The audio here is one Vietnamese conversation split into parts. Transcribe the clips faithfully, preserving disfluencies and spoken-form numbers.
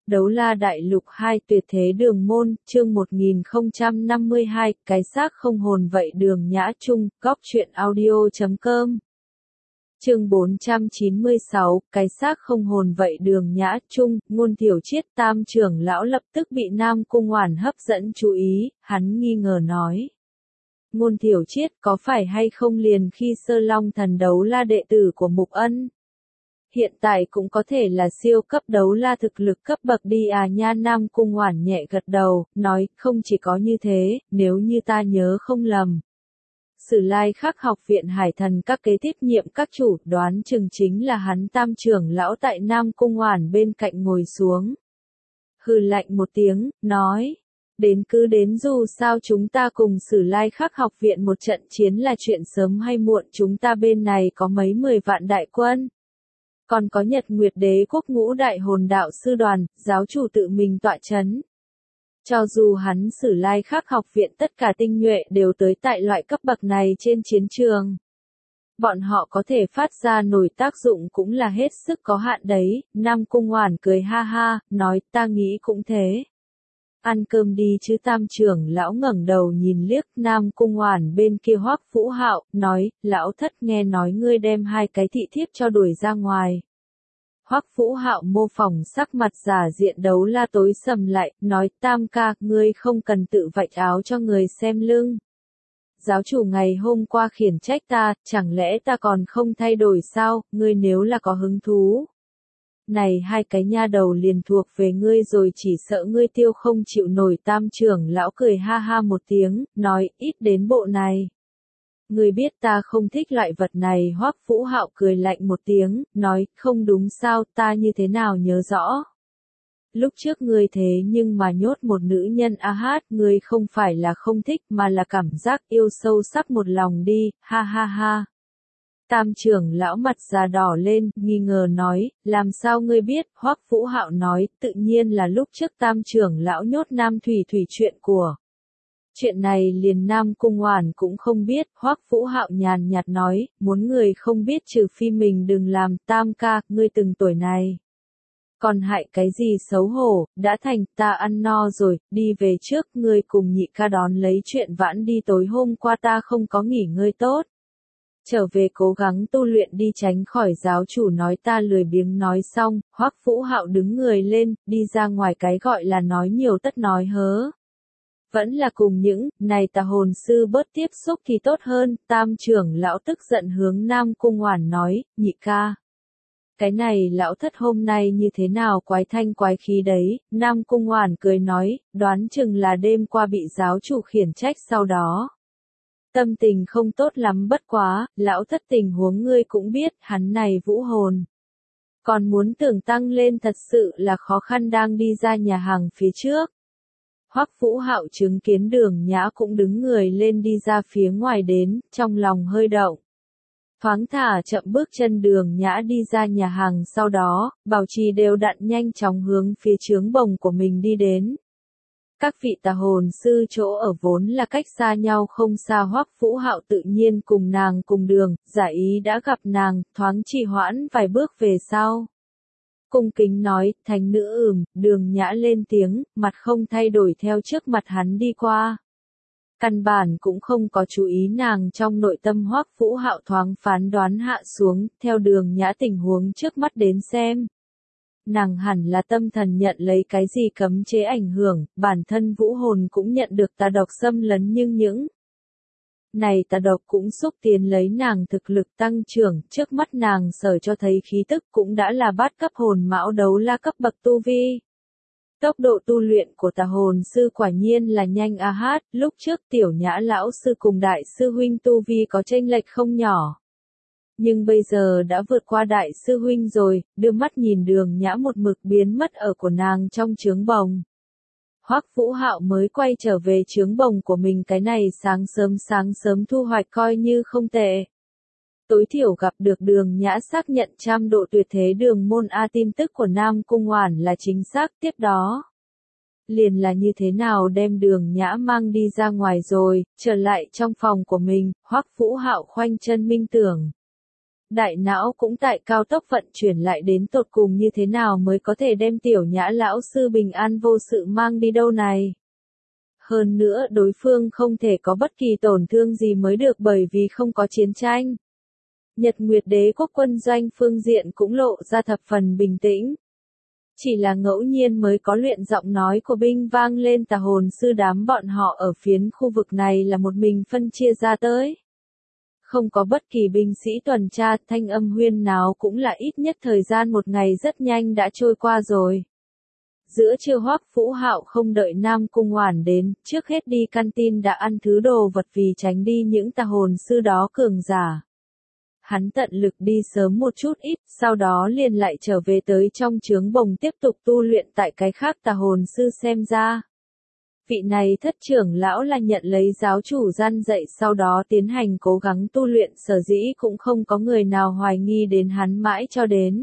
Đấu La Đại Lục hai Tuyệt Thế Đường Môn, chương một nghìn không trăm năm mươi hai, cái xác không hồn vậy Đường Nhã Trung, góc truyện audio chấm com. Chương bốn trăm chín mươi sáu, cái xác không hồn vậy Đường Nhã Trung, Ngôn Thiểu Triết. Tam trưởng lão lập tức bị Nam Cung Oản hấp dẫn chú ý, hắn nghi ngờ nói. Ngôn Thiểu Triết có phải hay không liền khi Sơ Long Thần Đấu La đệ tử của Mục Ân? Hiện tại cũng có thể là siêu cấp đấu la thực lực cấp bậc đi à nha. Nam Cung Oản nhẹ gật đầu, nói, không chỉ có như thế, nếu như ta nhớ không lầm. Sử Lai Khắc học viện Hải Thần các kế tiếp nhiệm các chủ, đoán chừng chính là hắn. Tam trưởng lão tại Nam Cung Oản bên cạnh ngồi xuống. Hừ lạnh một tiếng, nói. Đến cứ đến, dù sao chúng ta cùng Sử Lai Khắc học viện một trận chiến là chuyện sớm hay muộn. Chúng ta bên này có mấy mười vạn đại quân. Còn có Nhật Nguyệt Đế quốc ngũ đại hồn đạo sư đoàn, giáo chủ tự mình tọa chấn. Cho dù hắn Sử Lai Khắc học viện tất cả tinh nhuệ đều tới tại loại cấp bậc này trên chiến trường. Bọn họ có thể phát ra nổi tác dụng cũng là hết sức có hạn đấy. Nam Cung Oản cười ha ha, nói, ta nghĩ cũng thế. Ăn cơm đi chứ. Tam trưởng lão ngẩng đầu nhìn liếc Nam Cung Oản bên kia Hoắc Vũ Hạo, nói, lão thất nghe nói ngươi đem hai cái thị thiếp cho đuổi ra ngoài. Hoắc Vũ Hạo mô phỏng sắc mặt giả diện đấu la tối sầm lại, nói, Tam ca, ngươi không cần tự vạch áo cho người xem lưng. Giáo chủ ngày hôm qua khiển trách ta, chẳng lẽ ta còn không thay đổi sao, ngươi nếu là có hứng thú. Này hai cái nha đầu liền thuộc về ngươi rồi, chỉ sợ ngươi tiêu không chịu nổi. Tam trưởng lão cười ha ha một tiếng, nói, ít đến bộ này. Ngươi biết ta không thích loại vật này. Hoắc Vũ Hạo cười lạnh một tiếng, nói, không đúng sao, ta như thế nào nhớ rõ. Lúc trước ngươi thế nhưng mà nhốt một nữ nhân a hát, ngươi không phải là không thích mà là cảm giác yêu sâu sắc một lòng đi, ha ha ha. Tam trưởng lão mặt già đỏ lên, nghi ngờ nói, làm sao ngươi biết? Hoắc Vũ Hạo nói, tự nhiên là lúc trước tam trưởng lão nhốt Nam Thủy Thủy chuyện của. Chuyện này liền Nam Cung Oản cũng không biết. Hoắc Vũ Hạo nhàn nhạt nói, muốn người không biết trừ phi mình đừng làm. Tam ca, ngươi từng tuổi này. Còn hại cái gì xấu hổ, đã thành, ta ăn no rồi, đi về trước, ngươi cùng nhị ca đón lấy chuyện vãn đi. Tối hôm qua ta không có nghỉ ngơi tốt. Trở về cố gắng tu luyện đi, tránh khỏi giáo chủ nói ta lười biếng. Nói xong, Hoắc Vũ Hạo đứng người lên, đi ra ngoài. Cái gọi là nói nhiều tất nói hớ. Vẫn là cùng những, này tà hồn sư bớt tiếp xúc thì tốt hơn. Tam trưởng lão tức giận hướng Nam Cung Oản nói, nhị ca. Cái này lão thất hôm nay như thế nào quái thanh quái khí đấy. Nam Cung Oản cười nói, đoán chừng là đêm qua bị giáo chủ khiển trách sau đó. Tâm tình không tốt lắm, bất quá, lão thất tình huống ngươi cũng biết, hắn này vũ hồn. Còn muốn tưởng tăng lên thật sự là khó khăn. Đang đi ra nhà hàng phía trước. Hoắc Vũ Hạo chứng kiến Đường Nhã cũng đứng người lên đi ra phía ngoài đến, trong lòng hơi động. Thoáng thả chậm bước chân Đường Nhã đi ra nhà hàng, sau đó, bảo trì đều đặn nhanh chóng hướng phía trướng bồng của mình đi đến. Các vị tà hồn sư chỗ ở vốn là cách xa nhau không xa. Hoắc Vũ Hạo tự nhiên cùng nàng cùng đường, giả ý đã gặp nàng, thoáng trì hoãn vài bước về sau. Cung kính nói, thánh nữ. Ừm. Đường Nhã lên tiếng, mặt không thay đổi theo trước mặt hắn đi qua. Căn bản cũng không có chú ý nàng. Trong nội tâm Hoắc Vũ Hạo thoáng phán đoán hạ xuống, theo Đường Nhã tình huống trước mắt đến xem. Nàng hẳn là tâm thần nhận lấy cái gì cấm chế ảnh hưởng, bản thân vũ hồn cũng nhận được tà độc xâm lấn, nhưng những này tà độc cũng xúc tiến lấy nàng thực lực tăng trưởng. Trước mắt nàng sở cho thấy khí tức cũng đã là bát cấp hồn mão đấu la cấp bậc tu vi. Tốc độ tu luyện của tà hồn sư quả nhiên là nhanh a hát. Lúc trước Tiểu Nhã lão sư cùng đại sư huynh tu vi có chênh lệch không nhỏ. Nhưng bây giờ đã vượt qua đại sư huynh rồi. Đưa mắt nhìn Đường Nhã một mực biến mất ở của nàng trong trướng bồng. Hoắc Vũ Hạo mới quay trở về trướng bồng của mình. Cái này sáng sớm sáng sớm thu hoạch coi như không tệ. Tối thiểu gặp được Đường Nhã xác nhận trăm độ tuyệt thế đường môn A. Tin tức của Nam Cung Oản là chính xác. Tiếp đó liền là như thế nào đem Đường Nhã mang đi ra ngoài rồi. Trở lại trong phòng của mình, Hoắc Vũ Hạo khoanh chân minh tưởng. Đại não cũng tại cao tốc vận chuyển lại đến tột cùng như thế nào mới có thể đem tiểu Nhã lão sư bình an vô sự mang đi đâu này. Hơn nữa đối phương không thể có bất kỳ tổn thương gì mới được bởi vì không có chiến tranh. Nhật Nguyệt Đế quốc quân doanh phương diện cũng lộ ra thập phần bình tĩnh. Chỉ là ngẫu nhiên mới có luyện giọng nói của binh vang lên tà hồn sư đám bọn họ ở phiến khu vực này là một mình phân chia ra tới. Không có bất kỳ binh sĩ tuần tra, thanh âm huyên náo cũng là ít nhất thời gian một ngày rất nhanh đã trôi qua rồi. Giữa trưa Hoắc Vũ Hạo không đợi Nam Cung Oản đến, trước hết đi canteen đã ăn thứ đồ vật vì tránh đi những tà hồn sư đó cường giả. Hắn tận lực đi sớm một chút ít, sau đó liền lại trở về tới trong trướng bồng tiếp tục tu luyện tại cái khác tà hồn sư xem ra. Vị này thất trưởng lão là nhận lấy giáo chủ gian dạy sau đó tiến hành cố gắng tu luyện sở dĩ cũng không có người nào hoài nghi đến hắn mãi cho đến.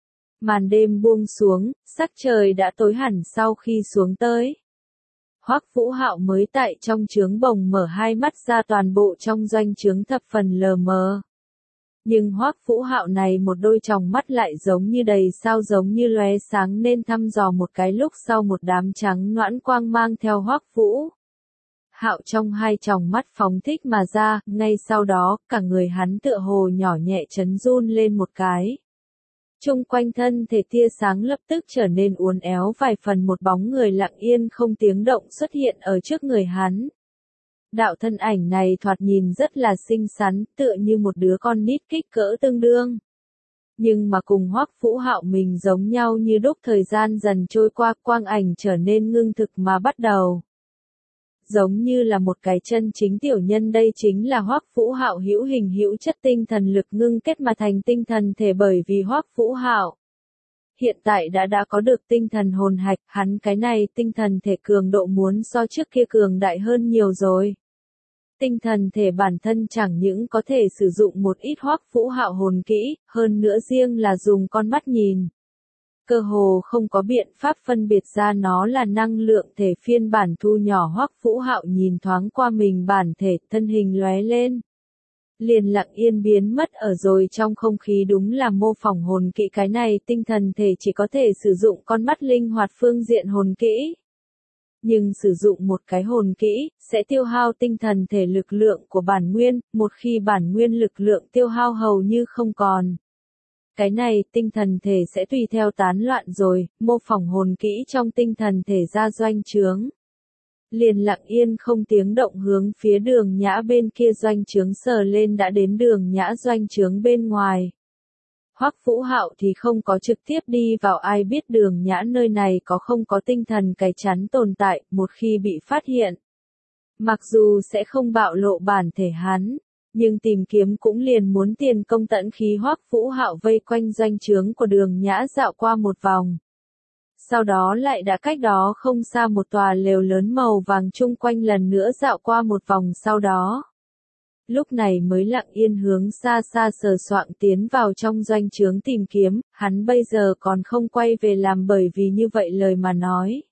Màn đêm buông xuống, sắc trời đã tối hẳn sau khi xuống tới. Hoắc Vũ Hạo mới tại trong trướng bồng mở hai mắt ra toàn bộ trong doanh trướng thập phần lờ mờ. Nhưng Hoắc Vũ Hạo này một đôi tròng mắt lại giống như đầy sao giống như lóe sáng nên thăm dò một cái lúc sau một đám trắng noãn quang mang theo Hoắc Vũ Hạo trong hai tròng mắt phóng thích mà ra, ngay sau đó, cả người hắn tựa hồ nhỏ nhẹ chấn run lên một cái. Trung quanh thân thể tia sáng lập tức trở nên uốn éo vài phần một bóng người lặng yên không tiếng động xuất hiện ở trước người hắn. Đạo thân ảnh này thoạt nhìn rất là xinh xắn, tựa như một đứa con nít kích cỡ tương đương. Nhưng mà cùng Hoắc Vũ Hạo mình giống nhau như đúc thời gian dần trôi qua quang ảnh trở nên ngưng thực mà bắt đầu. Giống như là một cái chân chính tiểu nhân đây chính là Hoắc Vũ Hạo hữu hình hữu chất tinh thần lực ngưng kết mà thành tinh thần thể bởi vì Hoắc Vũ Hạo hiện tại đã đã có được tinh thần hồn hạch, hắn cái này tinh thần thể cường độ muốn so trước kia cường đại hơn nhiều rồi. Tinh thần thể bản thân chẳng những có thể sử dụng một ít Hoắc Vũ Hạo hồn kỹ, hơn nữa riêng là dùng con mắt nhìn. Cơ hồ không có biện pháp phân biệt ra nó là năng lượng thể phiên bản thu nhỏ Hoắc Vũ Hạo nhìn thoáng qua mình bản thể, thân hình lóe lên. Liền lặng yên biến mất ở rồi trong không khí đúng là mô phỏng hồn kỹ cái này tinh thần thể chỉ có thể sử dụng con mắt linh hoạt phương diện hồn kỹ. Nhưng sử dụng một cái hồn kỹ, sẽ tiêu hao tinh thần thể lực lượng của bản nguyên, một khi bản nguyên lực lượng tiêu hao hầu như không còn. Cái này tinh thần thể sẽ tùy theo tán loạn rồi, mô phỏng hồn kỹ trong tinh thần thể ra doanh trướng. Liền lặng yên không tiếng động hướng phía đường nhã bên kia doanh trướng sờ lên đã đến đường nhã doanh trướng bên ngoài. Hoắc Vũ Hạo thì không có trực tiếp đi vào ai biết đường nhã nơi này có không có tinh thần cái chắn tồn tại một khi bị phát hiện. Mặc dù sẽ không bạo lộ bản thể hắn, nhưng tìm kiếm cũng liền muốn tiền công tận khí Hoắc Vũ Hạo vây quanh doanh trướng của đường nhã dạo qua một vòng. Sau đó lại đã cách đó không xa một tòa lều lớn màu vàng chung quanh lần nữa dạo qua một vòng sau đó. Lúc này mới lặng yên hướng xa xa sờ soạng tiến vào trong doanh trướng tìm kiếm, hắn bây giờ còn không quay về làm bởi vì như vậy lời mà nói.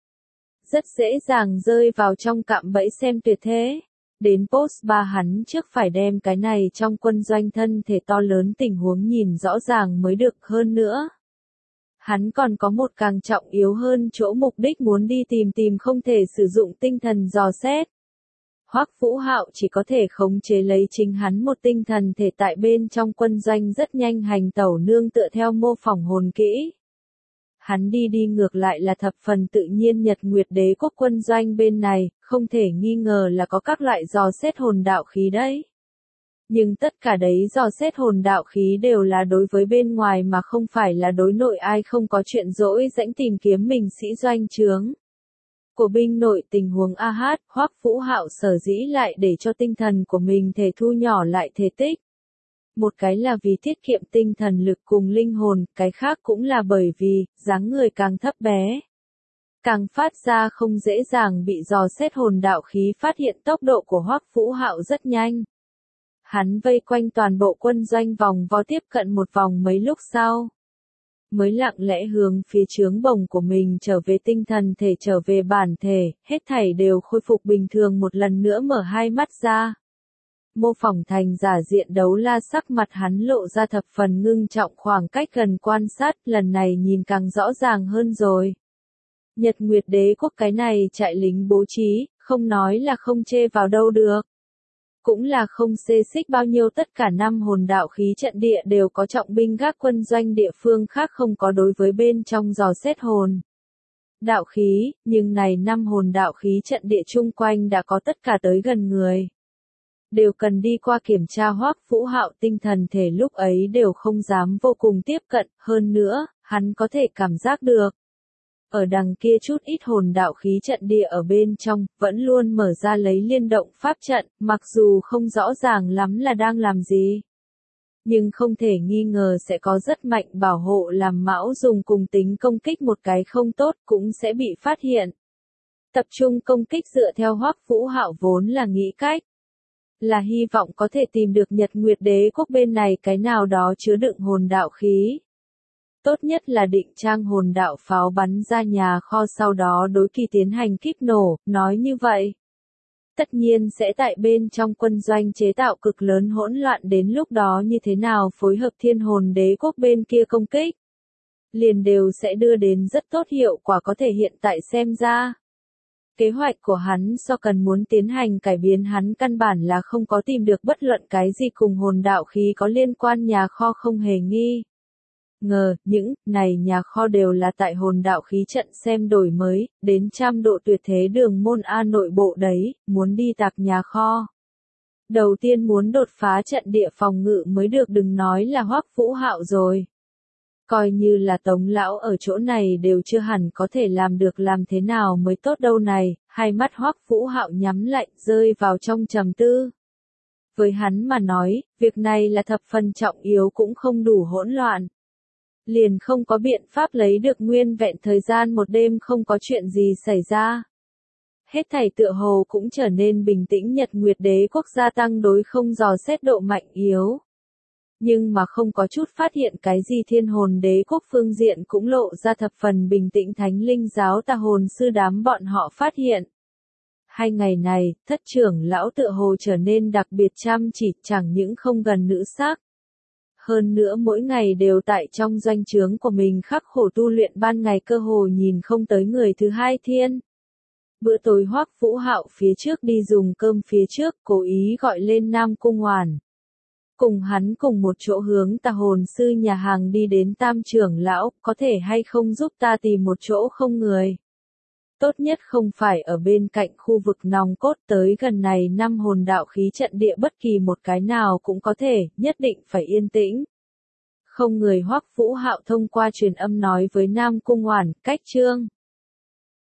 Rất dễ dàng rơi vào trong cạm bẫy xem tuyệt thế. Đến post ba hắn trước phải đem cái này trong quân doanh thân thể to lớn tình huống nhìn rõ ràng mới được hơn nữa. Hắn còn có một càng trọng yếu hơn chỗ mục đích muốn đi tìm tìm không thể sử dụng tinh thần dò xét. Hoắc Vũ Hạo chỉ có thể khống chế lấy chính hắn một tinh thần thể tại bên trong quân doanh rất nhanh hành tẩu nương tựa theo mô phỏng hồn kỹ. Hắn đi đi ngược lại là thập phần tự nhiên Nhật Nguyệt Đế quốc quân doanh bên này, không thể nghi ngờ là có các loại dò xét hồn đạo khí đấy. Nhưng tất cả đấy dò xét hồn đạo khí đều là đối với bên ngoài mà không phải là đối nội ai không có chuyện dỗi rãnh tìm kiếm mình sĩ doanh trướng. Của binh nội tình huống a hát, Hoắc Vũ Hạo sở dĩ lại để cho tinh thần của mình thể thu nhỏ lại thể tích. Một cái là vì tiết kiệm tinh thần lực cùng linh hồn, cái khác cũng là bởi vì, dáng người càng thấp bé. Càng phát ra không dễ dàng bị dò xét hồn đạo khí phát hiện tốc độ của Hoắc Vũ Hạo rất nhanh. Hắn vây quanh toàn bộ quân doanh vòng vo tiếp cận một vòng mấy lúc sau. Mới lặng lẽ hướng phía trướng bồng của mình trở về tinh thần thể trở về bản thể, hết thảy đều khôi phục bình thường một lần nữa mở hai mắt ra. mô phỏng thành giả diện đấu la, sắc mặt hắn lộ ra thập phần ngưng trọng, khoảng cách gần quan sát, lần này nhìn càng rõ ràng hơn rồi. Nhật Nguyệt Đế quốc cái này trại lính bố trí, không nói là không chê vào đâu được. Cũng là không xê xích bao nhiêu, tất cả năm hồn đạo khí trận địa đều có trọng binh gác quân doanh, địa phương khác không có đối với bên trong dò xét hồn đạo khí, nhưng này năm hồn đạo khí trận địa chung quanh đã có tất cả tới gần người. Đều cần đi qua kiểm tra. Hoắc Vũ Hạo tinh thần thể lúc ấy đều không dám vô cùng tiếp cận, hơn nữa, hắn có thể cảm giác được. Ở đằng kia chút ít hồn đạo khí trận địa ở bên trong, vẫn luôn mở ra lấy liên động pháp trận, mặc dù không rõ ràng lắm là đang làm gì. Nhưng không thể nghi ngờ sẽ có rất mạnh bảo hộ làm mão dùng cùng tính công kích một cái không tốt cũng sẽ bị phát hiện. Tập trung công kích dựa theo Hoắc Vũ Hạo vốn là nghĩ cách. Là hy vọng có thể tìm được Nhật Nguyệt Đế quốc bên này cái nào đó chứa đựng hồn đạo khí. Tốt nhất là định trang hồn đạo pháo bắn ra nhà kho, sau đó đối kỳ tiến hành kíp nổ, nói như vậy. Tất nhiên sẽ tại bên trong quân doanh chế tạo cực lớn hỗn loạn, đến lúc đó như thế nào phối hợp thiên hồn đế quốc bên kia công kích. Liền đều sẽ đưa đến rất tốt hiệu quả, có thể hiện tại xem ra. Kế hoạch của hắn so cần muốn tiến hành cải biến, hắn căn bản là không có tìm được bất luận cái gì cùng hồn đạo khí có liên quan nhà kho, không hề nghi ngờ, những này nhà kho đều là tại hồn đạo khí trận xem đổi mới, đến trăm độ tuyệt thế đường môn A nội bộ đấy, muốn đi tạc nhà kho. Đầu tiên muốn đột phá trận địa phòng ngự mới được, đừng nói là Hoắc Vũ Hạo rồi. Coi như là Tống lão ở chỗ này đều chưa hẳn có thể làm được, làm thế nào mới tốt đâu này, hai mắt Hoắc Vũ Hạo nhắm lại, rơi vào trong trầm tư. Với hắn mà nói, việc này là thập phần trọng yếu, cũng không đủ hỗn loạn. Liền không có biện pháp lấy được nguyên vẹn thời gian một đêm không có chuyện gì xảy ra. Hết thảy tựa hồ cũng trở nên bình tĩnh, Nhật Nguyệt Đế quốc gia tăng đối không dò xét độ mạnh yếu. Nhưng mà không có chút phát hiện cái gì, thiên hồn đế quốc phương diện cũng lộ ra thập phần bình tĩnh, thánh linh giáo tà hồn sư đám bọn họ phát hiện. Hai ngày này, thất trưởng lão tựa hồ trở nên đặc biệt chăm chỉ, chẳng những không gần nữ sắc. Hơn nữa mỗi ngày đều tại trong doanh trướng của mình khắc khổ tu luyện, ban ngày cơ hồ nhìn không tới người thứ hai thiên. Bữa tối Hoắc Vũ Hạo phía trước đi dùng cơm phía trước, cố ý gọi lên Nam Cung Hoàn. Cùng hắn cùng một chỗ hướng tà hồn sư nhà hàng đi đến. Tam trưởng lão, có thể hay không giúp ta tìm một chỗ không người? Tốt nhất không phải ở bên cạnh khu vực nòng cốt, tới gần này năm hồn đạo khí trận địa bất kỳ một cái nào cũng có thể, nhất định phải yên tĩnh. Không người. Hoắc Vũ Hạo thông qua truyền âm nói với Nam Cung Hoàn, cách trương.